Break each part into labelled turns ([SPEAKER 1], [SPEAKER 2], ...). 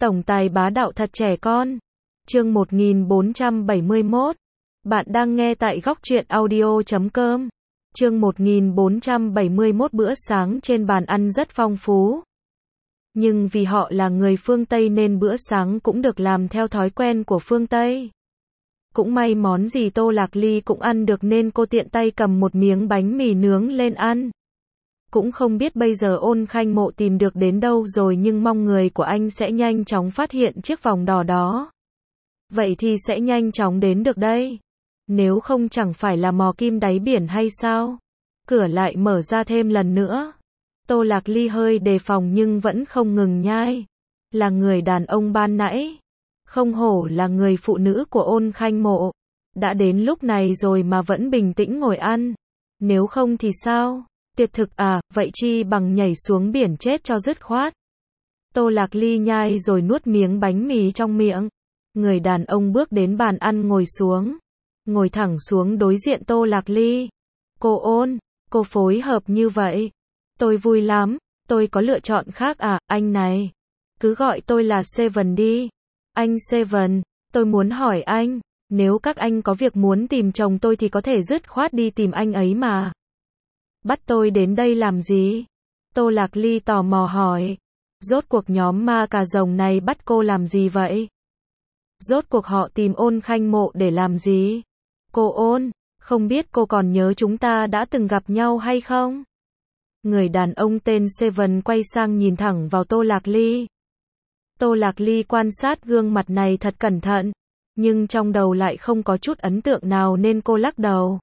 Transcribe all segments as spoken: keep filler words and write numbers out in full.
[SPEAKER 1] Tổng tài bá đạo thật trẻ con. Chương một nghìn bốn trăm bảy mươi mốt. Bạn đang nghe tại góc truyện audio chấm com. Chương một nghìn bốn trăm bảy mươi mốt. Bữa sáng trên bàn ăn rất phong phú. Nhưng vì họ là người phương Tây nên bữa sáng cũng được làm theo thói quen của phương Tây. Cũng may món gì Tô Lạc Ly cũng ăn được nên cô tiện tay cầm một miếng bánh mì nướng lên ăn. Cũng không biết bây giờ Ôn Khanh Mộ tìm được đến đâu rồi, nhưng mong người của anh sẽ nhanh chóng phát hiện chiếc vòng đỏ đó. Vậy thì sẽ nhanh chóng đến được đây. Nếu không chẳng phải là mò kim đáy biển hay sao? Cửa lại mở ra thêm lần nữa. Tô Lạc Ly hơi đề phòng nhưng vẫn không ngừng nhai. Là người đàn ông ban nãy. Không hổ là người phụ nữ của Ôn Khanh Mộ. Đã đến lúc này rồi mà vẫn bình tĩnh ngồi ăn. Nếu không thì sao? Tuyệt thực à, vậy chi bằng nhảy xuống biển chết cho dứt khoát. Tô Lạc Ly nhai rồi nuốt miếng bánh mì trong miệng. Người đàn ông bước đến bàn ăn ngồi xuống. Ngồi thẳng xuống đối diện Tô Lạc Ly. Cô Ôn, cô phối hợp như vậy. Tôi vui lắm, tôi có lựa chọn khác à, anh này. Cứ gọi tôi là Seven đi. Anh Seven, tôi muốn hỏi anh, nếu các anh có việc muốn tìm chồng tôi thì có thể dứt khoát đi tìm anh ấy mà. Bắt tôi đến đây làm gì? Tô Lạc Ly tò mò hỏi. Rốt cuộc nhóm ma cà rồng này bắt cô làm gì vậy? Rốt cuộc họ tìm Ôn Khanh Mộ để làm gì? Cô Ôn, không biết cô còn nhớ chúng ta đã từng gặp nhau hay không? Người đàn ông tên Seven quay sang nhìn thẳng vào Tô Lạc Ly. Tô Lạc Ly quan sát gương mặt này thật cẩn thận, nhưng trong đầu lại không có chút ấn tượng nào nên cô lắc đầu.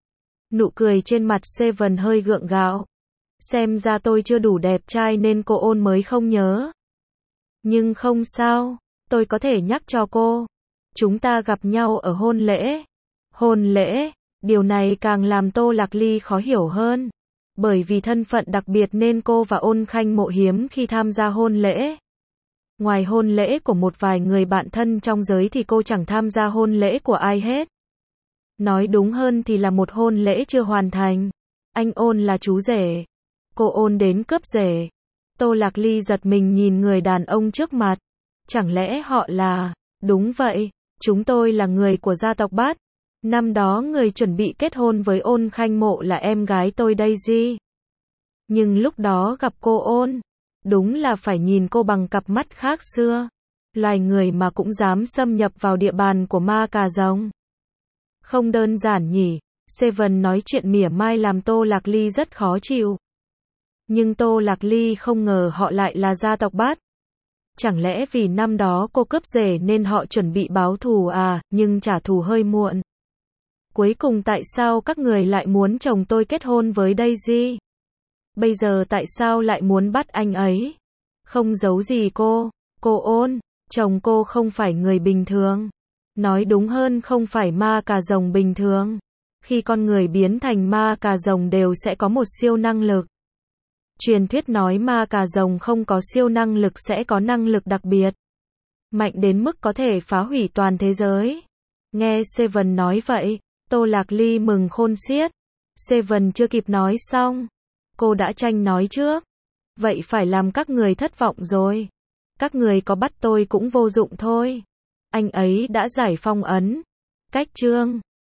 [SPEAKER 1] Nụ cười trên mặt Seven hơi gượng gạo. Xem ra tôi chưa đủ đẹp trai nên cô Ôn mới không nhớ. Nhưng không sao, tôi có thể nhắc cho cô. Chúng ta gặp nhau ở hôn lễ. Hôn lễ, điều này càng làm Tô Lạc Ly khó hiểu hơn. Bởi vì thân phận đặc biệt nên cô và Ôn Khanh Mộ hiếm khi tham gia hôn lễ. Ngoài hôn lễ của một vài người bạn thân trong giới thì cô chẳng tham gia hôn lễ của ai hết. Nói đúng hơn thì là một hôn lễ chưa hoàn thành. Anh Ôn là chú rể. Cô Ôn đến cướp rể. Tô Lạc Ly giật mình nhìn người đàn ông trước mặt. Chẳng lẽ họ là... Đúng vậy, chúng tôi là người của gia tộc Bát. Năm đó người chuẩn bị kết hôn với Ôn Khanh Mộ là em gái tôi Daisy. Nhưng lúc đó gặp cô Ôn, đúng là phải nhìn cô bằng cặp mắt khác xưa. Loài người mà cũng dám xâm nhập vào địa bàn của ma cà rồng. Không đơn giản nhỉ? Seven nói chuyện mỉa mai làm Tô Lạc Ly rất khó chịu. Nhưng Tô Lạc Ly không ngờ họ lại là gia tộc Bát. Chẳng lẽ vì năm đó cô cướp rể nên họ chuẩn bị báo thù à, nhưng trả thù hơi muộn. Cuối cùng tại sao các người lại muốn chồng tôi kết hôn với Daisy? Bây giờ tại sao lại muốn bắt anh ấy? Không giấu gì cô, cô Ôn, chồng cô không phải người bình thường. Nói đúng hơn không phải ma cà rồng bình thường. Khi con người biến thành ma cà rồng đều sẽ có một siêu năng lực. Truyền thuyết nói ma cà rồng không có siêu năng lực sẽ có năng lực đặc biệt. Mạnh đến mức có thể phá hủy toàn thế giới. Nghe Seven nói vậy, Tô Lạc Ly mừng khôn xiết. Seven chưa kịp nói xong. Cô đã tranh nói trước. Vậy phải làm các người thất vọng rồi. Các người có bắt tôi cũng vô dụng thôi. Anh ấy đã giải phong ấn. Cách chương